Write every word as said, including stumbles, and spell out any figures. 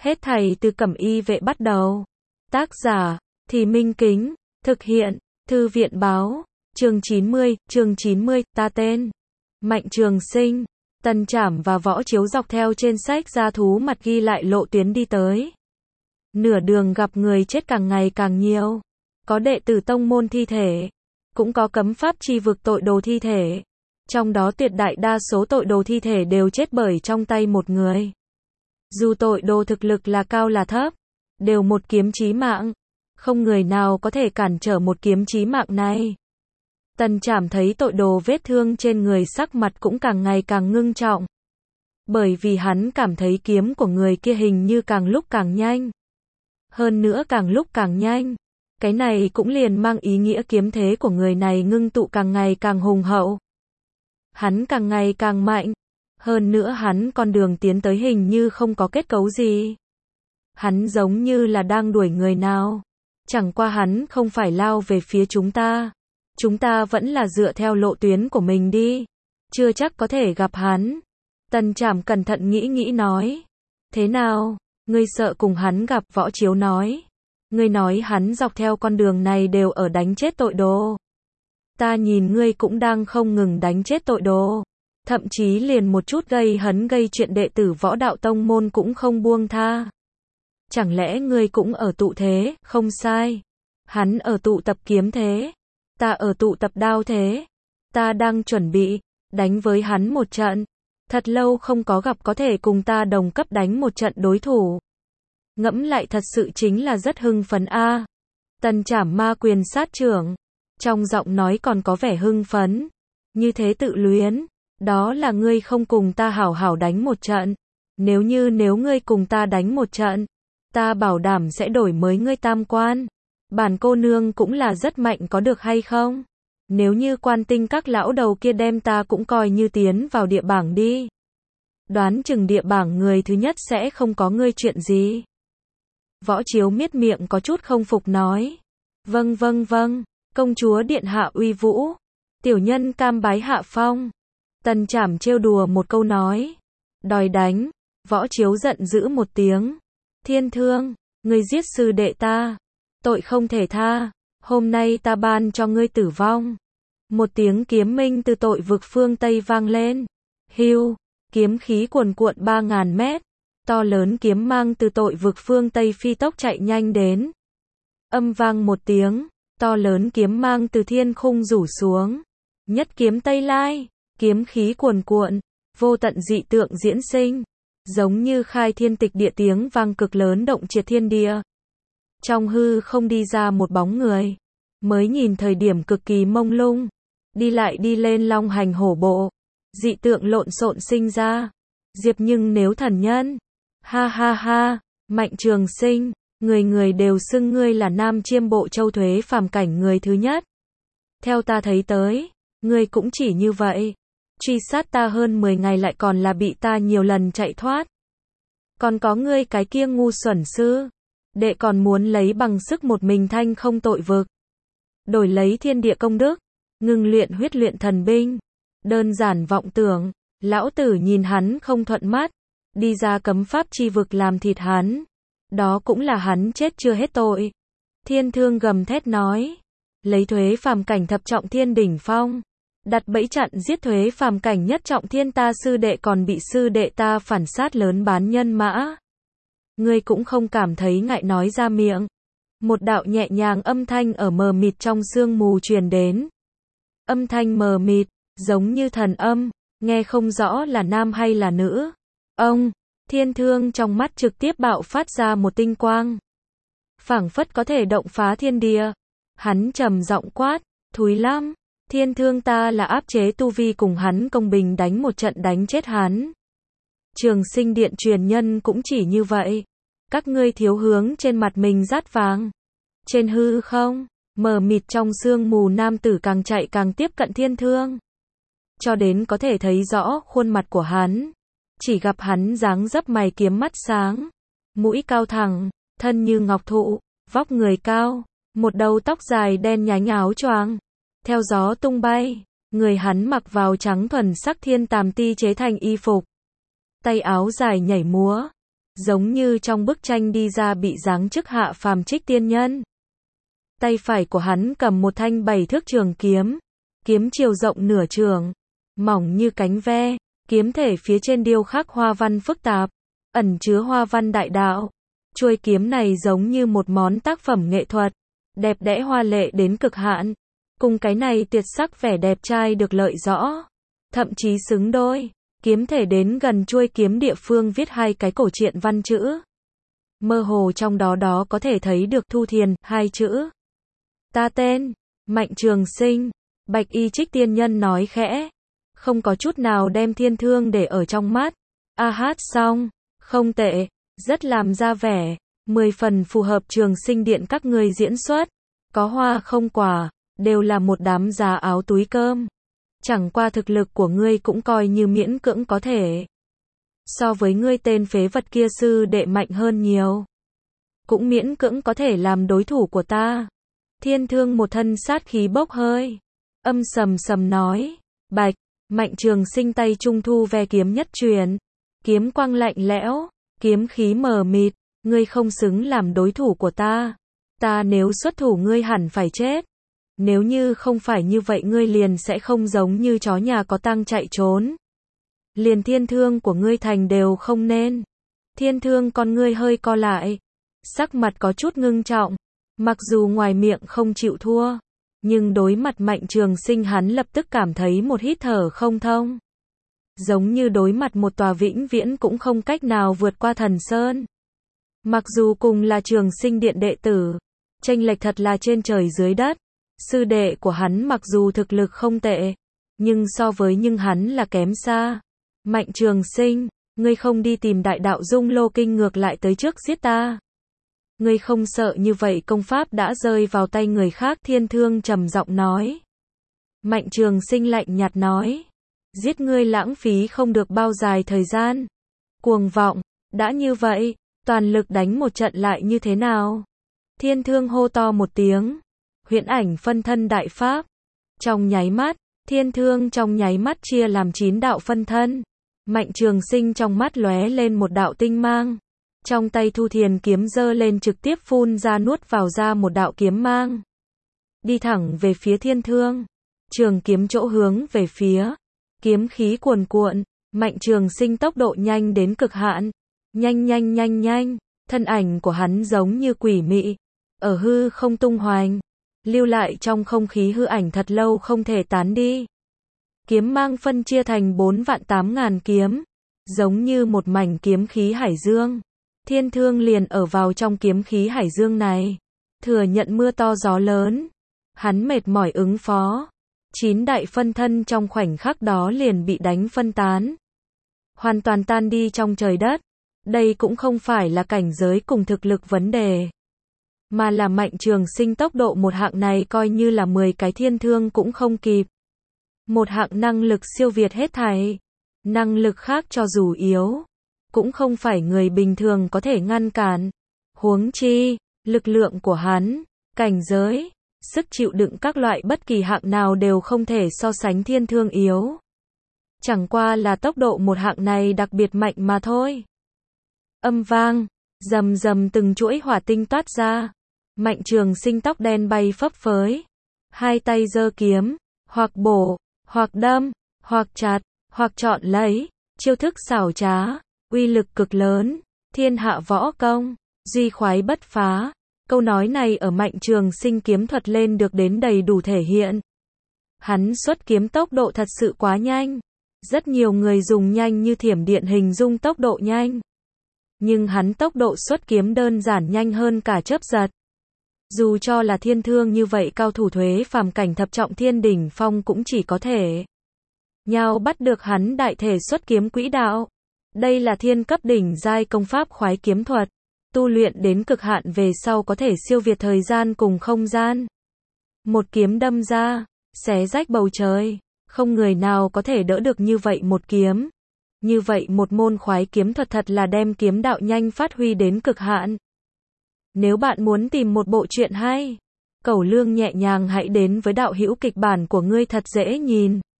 Hết thảy từ Cẩm Y Vệ bắt đầu. Tác giả, Thì Minh Kính. Thực hiện, Thư viện báo. Chương chín mươi, chương chín mươi, ta tên Mạnh Trường Sinh. Tần Trảm và Võ Chiếu dọc theo trên sách gia thú mặt ghi lại lộ tuyến đi tới. Nửa đường gặp người chết càng ngày càng nhiều. Có đệ tử tông môn thi thể, cũng có cấm pháp chi vực tội đồ thi thể. Trong đó tuyệt đại đa số tội đồ thi thể đều chết bởi trong tay một người. Dù tội đồ thực lực là cao là thấp, đều một kiếm chí mạng. Không người nào có thể cản trở một kiếm chí mạng này. Tần Trảm thấy tội đồ vết thương trên người, sắc mặt cũng càng ngày càng ngưng trọng. Bởi vì hắn cảm thấy kiếm của người kia hình như càng lúc càng nhanh. Hơn nữa càng lúc càng nhanh. Cái này cũng liền mang ý nghĩa kiếm thế của người này ngưng tụ càng ngày càng hùng hậu. Hắn càng ngày càng mạnh. Hơn nữa hắn con đường tiến tới hình như không có kết cấu gì. Hắn giống như là đang đuổi người nào. Chẳng qua hắn không phải lao về phía chúng ta. Chúng ta vẫn là dựa theo lộ tuyến của mình đi. Chưa chắc có thể gặp hắn. Tần Trảm cẩn thận nghĩ nghĩ nói. Thế nào? Ngươi sợ cùng hắn gặp? Võ Chiếu nói. Ngươi nói hắn dọc theo con đường này đều ở đánh chết tội đồ. Ta nhìn ngươi cũng đang không ngừng đánh chết tội đồ. Thậm chí liền một chút gây hấn gây chuyện đệ tử Võ Đạo Tông môn cũng không buông tha. Chẳng lẽ ngươi cũng ở tụ thế? Không sai. Hắn ở tụ tập kiếm thế. Ta ở tụ tập đao thế. Ta đang chuẩn bị đánh với hắn một trận. Thật lâu không có gặp có thể cùng ta đồng cấp đánh một trận đối thủ. Ngẫm lại thật sự chính là rất hưng phấn a. À. Tần Trảm ma quyền sát trưởng. Trong giọng nói còn có vẻ hưng phấn. Như thế tự luyến. Đó là ngươi không cùng ta hảo hảo đánh một trận. Nếu như nếu ngươi cùng ta đánh một trận, ta bảo đảm sẽ đổi mới ngươi tam quan. Bản cô nương cũng là rất mạnh có được hay không? Nếu như Quan Tinh các lão đầu kia đem ta cũng coi như tiến vào địa bảng đi. Đoán chừng địa bảng người thứ nhất sẽ không có ngươi chuyện gì. Võ Chiếu miết miệng có chút không phục nói. Vâng vâng vâng, công chúa điện hạ uy vũ. Tiểu nhân cam bái hạ phong. Tần Trảm trêu đùa một câu nói. Đòi đánh. Võ Chiếu giận dữ một tiếng. Thiên Thương, ngươi giết sư đệ ta. Tội không thể tha. Hôm nay ta ban cho ngươi tử vong. Một tiếng kiếm minh từ tội vực phương Tây vang lên. Hưu, kiếm khí cuồn cuộn ba ngàn mét. To lớn kiếm mang từ tội vực phương Tây phi tốc chạy nhanh đến. Âm vang một tiếng, to lớn kiếm mang từ thiên khung rủ xuống. Nhất kiếm Tây Lai, kiếm khí cuồn cuộn, vô tận dị tượng diễn sinh. Giống như khai thiên tịch địa, tiếng vang cực lớn động triệt thiên địa. Trong hư không đi ra một bóng người. Mới nhìn thời điểm cực kỳ mông lung. Đi lại đi lên long hành hổ bộ. Dị tượng lộn xộn sinh ra. Diệp nhưng nếu thần nhân. Ha ha ha, Mạnh Trường Sinh, người người đều xưng ngươi là Nam Chiêm Bộ Châu thuế phàm cảnh người thứ nhất. Theo ta thấy tới, ngươi cũng chỉ như vậy. Truy sát ta hơn mười ngày lại còn là bị ta nhiều lần chạy thoát. Còn có ngươi cái kia ngu xuẩn sư. Đệ còn muốn lấy bằng sức một mình thanh không tội vực. Đổi lấy thiên địa công đức. Ngưng luyện huyết luyện thần binh. Đơn giản vọng tưởng. Lão tử nhìn hắn không thuận mắt. Đi ra cấm pháp chi vực làm thịt hắn. Đó cũng là hắn chết chưa hết tội. Thiên Thương gầm thét nói. Lấy thuế phàm cảnh thập trọng thiên đỉnh phong. Đặt bẫy chặn giết thuế phàm cảnh nhất trọng thiên, ta sư đệ còn bị sư đệ ta phản sát lớn bán nhân mã. Ngươi cũng không cảm thấy ngại nói ra miệng. Một đạo nhẹ nhàng âm thanh ở mờ mịt trong sương mù truyền đến. Âm thanh mờ mịt, giống như thần âm, nghe không rõ là nam hay là nữ. Ông, Thiên Thương trong mắt trực tiếp bạo phát ra một tinh quang. Phảng phất có thể động phá thiên địa. Hắn trầm giọng quát, thúi lắm. Thiên Thương, ta là áp chế tu vi cùng hắn công bình đánh một trận đánh chết hắn. Trường Sinh Điện truyền nhân cũng chỉ như vậy. Các ngươi thiếu hướng trên mặt mình rát vàng. Trên hư không, mờ mịt trong sương mù, nam tử càng chạy càng tiếp cận Thiên Thương. Cho đến có thể thấy rõ khuôn mặt của hắn. Chỉ gặp hắn dáng dấp mày kiếm mắt sáng. Mũi cao thẳng, thân như ngọc thụ, vóc người cao. Một đầu tóc dài đen nhánh, áo choàng theo gió tung bay. Người hắn mặc vào trắng thuần sắc thiên tàm ti chế thành y phục. Tay áo dài nhảy múa. giống như trong bức tranh đi ra bị giáng chức hạ phàm trích tiên nhân. Tay phải của hắn cầm một thanh bảy thước trường kiếm, kiếm chiều rộng nửa trường, mỏng như cánh ve, kiếm thể phía trên điêu khắc hoa văn phức tạp, ẩn chứa hoa văn đại đạo. Chuôi kiếm này giống như một món tác phẩm nghệ thuật, đẹp đẽ hoa lệ đến cực hạn, cùng cái này tuyệt sắc vẻ đẹp trai được lợi rõ, thậm chí xứng đôi. Kiếm thể đến gần chuôi kiếm địa phương viết hai cái cổ truyện văn chữ. Mơ hồ trong đó đó có thể thấy được Thu Thiền, hai chữ. Ta tên, Mạnh Trường Sinh. Bạch y trích tiên nhân nói khẽ, không có chút nào đem thiên thương để ở trong mắt. A hát xong, không tệ, rất làm ra vẻ, mười phần phù hợp Trường Sinh điện các người diễn xuất. Có hoa không quả, đều là một đám giá áo túi cơm. Chẳng qua thực lực của ngươi cũng coi như miễn cưỡng có thể. So với ngươi tên phế vật kia sư đệ mạnh hơn nhiều. Cũng miễn cưỡng có thể làm đối thủ của ta. Thiên thương một thân sát khí bốc hơi. Âm sầm sầm nói. Bạch, Mạnh Trường Sinh tay trung thu ve kiếm nhất truyền. Kiếm quang lạnh lẽo, kiếm khí mờ mịt. Ngươi không xứng làm đối thủ của ta. Ta nếu xuất thủ ngươi hẳn phải chết. Nếu như không phải như vậy ngươi liền sẽ không giống như chó nhà có tang chạy trốn. Liền thiên thương của ngươi thành đều không nên. Thiên thương con ngươi hơi co lại. Sắc mặt có chút ngưng trọng. Mặc dù ngoài miệng không chịu thua. Nhưng đối mặt Mạnh Trường Sinh hắn lập tức cảm thấy một hít thở không thông. Giống như đối mặt một tòa vĩnh viễn cũng không cách nào vượt qua thần sơn. Mặc dù cùng là Trường Sinh điện đệ tử. Chênh lệch thật là trên trời dưới đất. Sư đệ của hắn mặc dù thực lực không tệ, nhưng so với nhưng hắn là kém xa. Mạnh Trường Sinh, ngươi không đi tìm đại đạo dung lô kinh ngược lại tới trước giết ta. Ngươi không sợ như vậy công pháp đã rơi vào tay người khác, thiên thương trầm giọng nói. Mạnh Trường Sinh lạnh nhạt nói. Giết ngươi lãng phí không được bao dài thời gian. Cuồng vọng, đã như vậy, toàn lực đánh một trận lại như thế nào? Thiên thương hô to một tiếng. Huyễn ảnh phân thân đại pháp. Trong nháy mắt, thiên thương trong nháy mắt chia làm chín đạo phân thân. Mạnh Trường Sinh trong mắt lóe lên một đạo tinh mang. Trong tay Thu Thiền kiếm giơ lên trực tiếp phun ra nuốt vào ra một đạo kiếm mang. Đi thẳng về phía thiên thương. Trường kiếm chỗ hướng về phía. Kiếm khí cuồn cuộn. Mạnh Trường Sinh tốc độ nhanh đến cực hạn. Nhanh nhanh nhanh nhanh. Thân ảnh của hắn giống như quỷ mị. Ở hư không tung hoành. Lưu lại trong không khí hư ảnh thật lâu không thể tán đi. Kiếm mang phân chia thành bốn vạn tám ngàn kiếm. Giống như một mảnh kiếm khí hải dương. Thiên thương liền ở vào trong kiếm khí hải dương này. Thừa nhận mưa to gió lớn. Hắn mệt mỏi ứng phó. Chín đại phân thân trong khoảnh khắc đó liền bị đánh phân tán. Hoàn toàn tan đi trong trời đất. Đây cũng không phải là cảnh giới cùng thực lực vấn đề. Mà là Mạnh Trường Sinh tốc độ một hạng này coi như là mười cái thiên thương cũng không kịp. Một hạng năng lực siêu việt hết thảy. Năng lực khác cho dù yếu, cũng không phải người bình thường có thể ngăn cản. Huống chi, lực lượng của hắn, cảnh giới, sức chịu đựng các loại bất kỳ hạng nào đều không thể so sánh thiên thương yếu. Chẳng qua là tốc độ một hạng này đặc biệt mạnh mà thôi. Âm vang, rầm rầm từng chuỗi hỏa tinh toát ra. Mạnh Trường Sinh tóc đen bay phấp phới. Hai tay giơ kiếm, hoặc bổ, hoặc đâm, hoặc chặt, hoặc chọn lấy. Chiêu thức xảo trá, uy lực cực lớn. Thiên hạ võ công, duy khoái bất phá. Câu nói này ở Mạnh Trường Sinh kiếm thuật lên được đến đầy đủ thể hiện. Hắn xuất kiếm tốc độ thật sự quá nhanh. Rất nhiều người dùng nhanh như thiểm điện hình dung tốc độ nhanh. Nhưng hắn tốc độ xuất kiếm đơn giản nhanh hơn cả chớp giật. Dù cho là thiên thương như vậy cao thủ thuế phàm cảnh thập trọng thiên đỉnh phong cũng chỉ có thể nhau bắt được hắn đại thể xuất kiếm quỹ đạo. Đây là thiên cấp đỉnh giai công pháp khoái kiếm thuật. Tu luyện đến cực hạn về sau có thể siêu việt thời gian cùng không gian. Một kiếm đâm ra, xé rách bầu trời. Không người nào có thể đỡ được như vậy một kiếm. Như vậy một môn khoái kiếm thuật thật là đem kiếm đạo nhanh phát huy đến cực hạn. Nếu bạn muốn tìm một bộ truyện hay, cẩu lương nhẹ nhàng hãy đến với đạo hữu kịch bản của ngươi thật dễ nhìn.